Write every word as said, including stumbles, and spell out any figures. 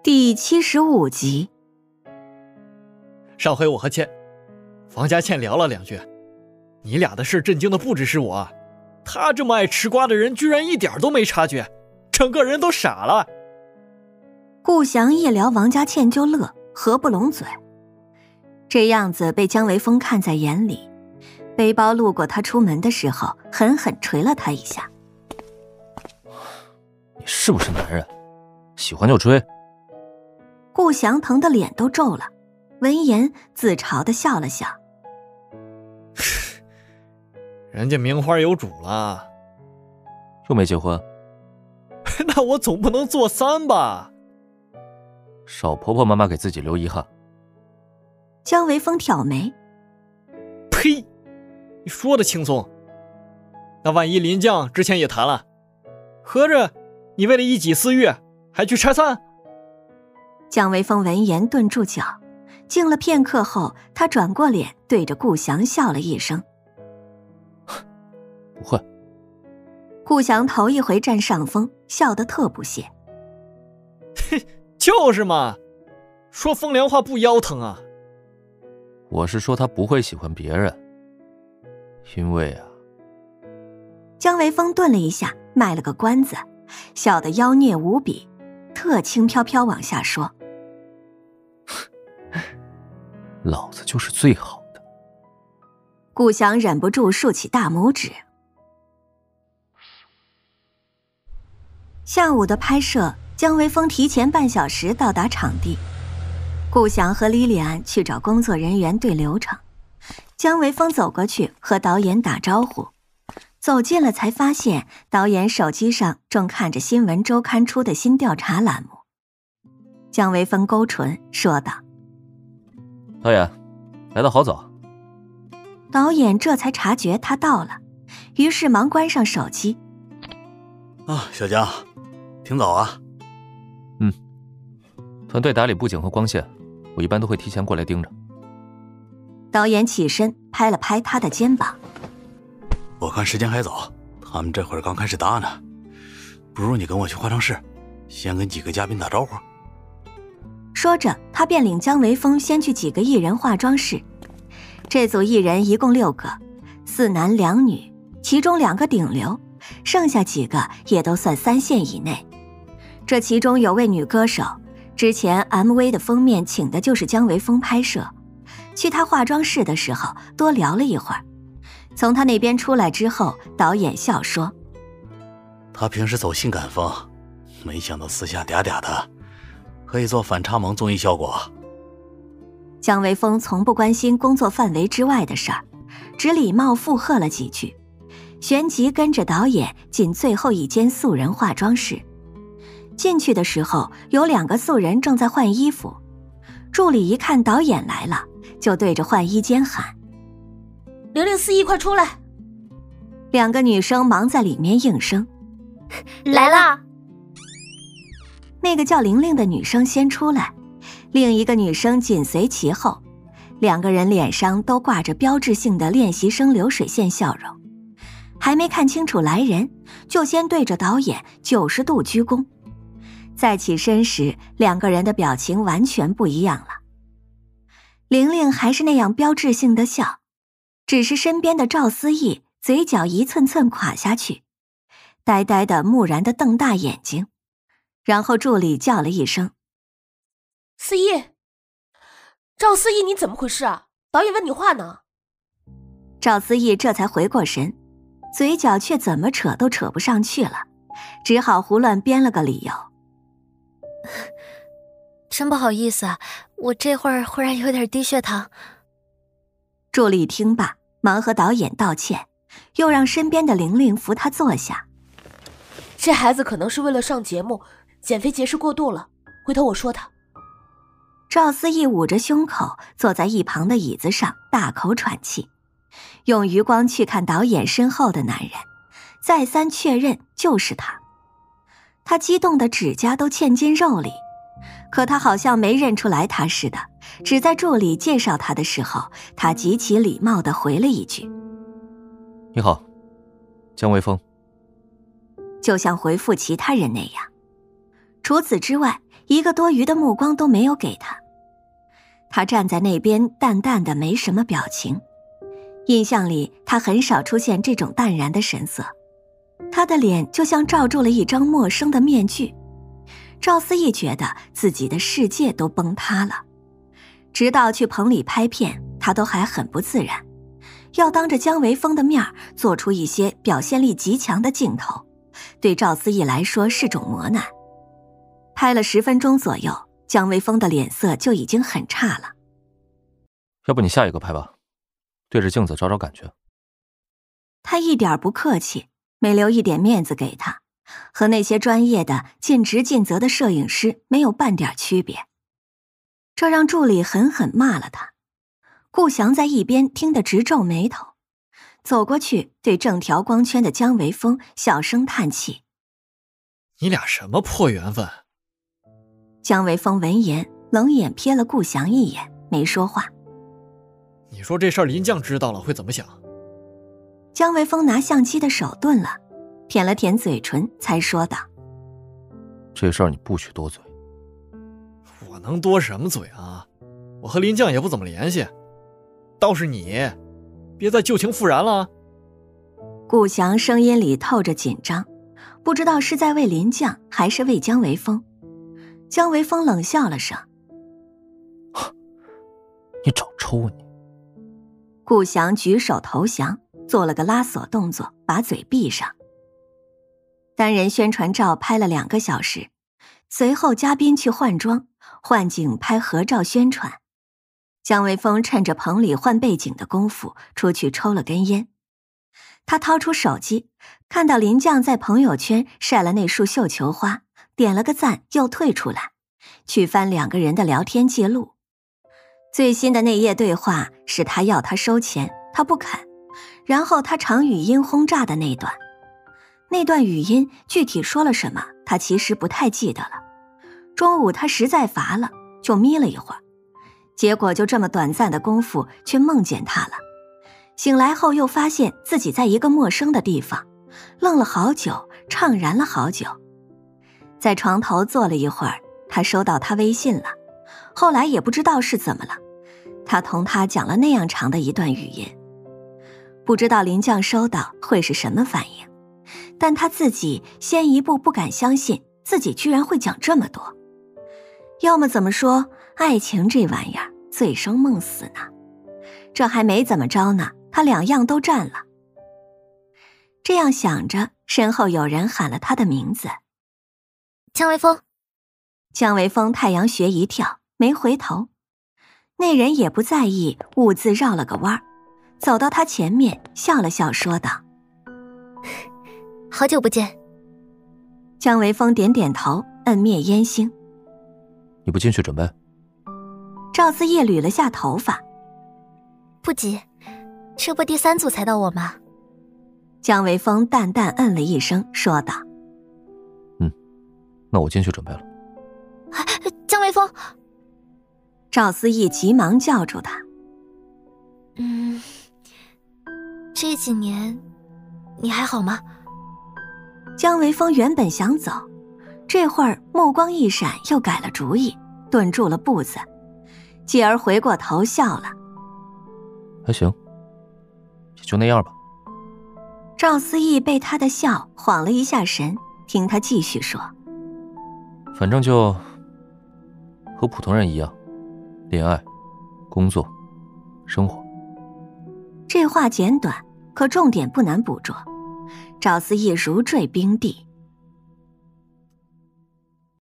第七十五集。 上回我和倩房家倩聊了两句，你俩的事震惊的不只是我，他这么爱吃瓜的人居然一点都没察觉，整个人都傻了。 顾翔一聊王家倩就乐，合不拢嘴，这样子被姜维峰看在眼里，背包路过他出门的时候狠狠捶了他一下。 你是不是男人？喜欢就追。 顾翔疼得脸都皱了，闻言自嘲地笑了笑。 人家名花有主了， 又没结婚。 那我总不能做三吧？ 少婆婆妈妈给自己留遗憾。 姜维峰挑眉。 呸，你说的轻松，那万一林将之前也谈了，合着你为了一己私欲还去拆散？ 姜维峰闻言顿住脚，静了片刻后，他转过脸对着顾翔笑了一声。 不会。 顾翔头一回占上风，笑得特不屑。 就是嘛，说风凉话不腰疼啊。 我是说他不会喜欢别人，因为啊。 姜维峰顿了一下，卖了个关子，笑得妖孽无比，特轻飘飘往下说。 老子就是最好的。 顾翔忍不住竖起大拇指。下午的拍摄，姜维峰提前半小时到达场地。顾翔和莉莉安去找工作人员对流程，姜维峰走过去和导演打招呼，走近了才发现导演手机上正看着新闻周刊出的新调查栏目。姜维峰勾唇说道： 导演，来得好早。 导演这才察觉他到了，于是忙关上手机。 啊，小姜，挺早啊。 嗯，团队打理布景和光线，我一般都会提前过来盯着。 导演起身拍了拍他的肩膀。 我看时间还早，他们这会儿刚开始搭呢，不如你跟我去化妆室，先跟几个嘉宾打招呼。 说着，他便领姜维峰先去几个艺人化妆室。这组艺人一共六个，四男两女，其中两个顶流，剩下几个也都算三线以内。这其中有位女歌手，之前 M V 的封面请的就是姜维峰拍摄，去他化妆室的时候多聊了一会儿。从他那边出来之后，导演笑说： 他平时走性感风，没想到私下嗲嗲的可以做反差萌综艺效果。 姜维峰从不关心工作范围之外的事儿，只礼貌附和了几句，旋即跟着导演进最后一间素人化妆室。进去的时候，有两个素人正在换衣服，助理一看导演来了，就对着换衣间喊： 零零四一，快出来！ 两个女生忙在里面应声： 来啦！ 那个叫玲玲的女生先出来，另一个女生紧随其后，两个人脸上都挂着标志性的练习生流水线笑容，还没看清楚来人，就先对着导演九十度鞠躬。再起身时，两个人的表情完全不一样了。玲玲还是那样标志性的笑，只是身边的赵思义嘴角一寸寸垮下去，呆呆的木然的瞪大眼睛。然后助理叫了一声： 思义，赵思义，你怎么回事啊？导演问你话呢。 赵思义这才回过神，嘴角却怎么扯都扯不上去了，只好胡乱编了个理由： 真不好意思啊，我这会儿忽然有点低血糖。 助理听罢，忙和导演道歉，又让身边的玲玲扶他坐下。 这孩子可能是为了上节目减肥节食过度了，回头我说他。 赵思义捂着胸口坐在一旁的椅子上大口喘气，用余光去看导演身后的男人，再三确认就是他。他激动的指甲都嵌进肉里，可他好像没认出来他似的，只在助理介绍他的时候，他极其礼貌地回了一句： 你好，姜维峰。 就像回复其他人那样。除此之外， 一个多余的目光都没有给他。他站在那边淡淡的没什么表情，印象里他很少出现这种淡然的神色，他的脸就像罩住了一张陌生的面具。赵思义觉得自己的世界都崩塌了，直到去棚里拍片，他都还很不自然，要当着姜维峰的面做出一些表现力极强的镜头，对赵思义来说是种磨难。拍了十分钟左右，姜维峰的脸色就已经很差了。 要不你下一个拍吧，对着镜子找找感觉。 他一点不客气，没留一点面子给他，和那些专业的尽职尽责的摄影师没有半点区别。这让助理狠狠骂了他。顾翔在一边听得直皱眉头，走过去对正调光圈的姜维峰小声叹气：“ 你俩什么破缘分？” 姜维峰闻言冷眼瞥了顾翔一眼，没说话。 你说这事儿林将知道了会怎么想？ 姜维峰拿相机的手顿了，舔了舔嘴唇，才说道：“ 这事儿你不许多嘴。” 我能多什么嘴啊？我和林将也不怎么联系。倒是你，别再旧情复燃了。 顾翔声音里透着紧张，不知道是在为林将还是为姜维峰。姜维峰冷笑了声：“ 你找抽你！” 顾翔举手投降，做了个拉锁动作，把嘴闭上。单人宣传照拍了两个小时，随后嘉宾去换装，换景拍合照宣传。姜维峰趁着棚里换背景的功夫，出去抽了根烟。他掏出手机，看到林将在朋友圈晒了那束绣球花，点了个赞，又退出来，去翻两个人的聊天记录。最新的那页对话是他要他收钱，他不肯，然后他长语音轰炸的那段。那段语音具体说了什么，他其实不太记得了。中午他实在乏了，就眯了一会儿，结果就这么短暂的功夫却梦见他了。醒来后又发现自己在一个陌生的地方，愣了好久，怅然了好久。在床头坐了一会儿，他收到他微信了，后来也不知道是怎么了，他同他讲了那样长的一段语音。不知道林将收到会是什么反应，但他自己先一步不敢相信自己居然会讲这么多。要么怎么说，爱情这玩意儿醉生梦死呢？这还没怎么着呢，他两样都占了。这样想着，身后有人喊了他的名字：“ 姜维峰。” 姜维峰太阳穴一跳，没回头。那人也不在意，兀自绕了个弯，走到他前面，笑了笑说道：“ 好久不见。” 姜维峰点点头，摁灭烟星。 你不进去准备？ 赵思夜捋了下头发：“ 不急，这不第三组才到我吗？” 姜维峰淡淡嗯了一声，说道：“ 嗯，那我进去准备了。” 姜维峰！ 赵思义急忙叫住他：“ 嗯，这几年你还好吗？” 姜维峰原本想走，这会儿目光一闪，又改了主意，顿住了步子，继而回过头笑了：“ 还行，也就那样吧。” 赵思义被他的笑晃了一下神，听他继续说：“ 反正就和普通人一样，恋爱、工作、生活。” 这话简短，可重点不难捕捉。赵思义如坠冰地。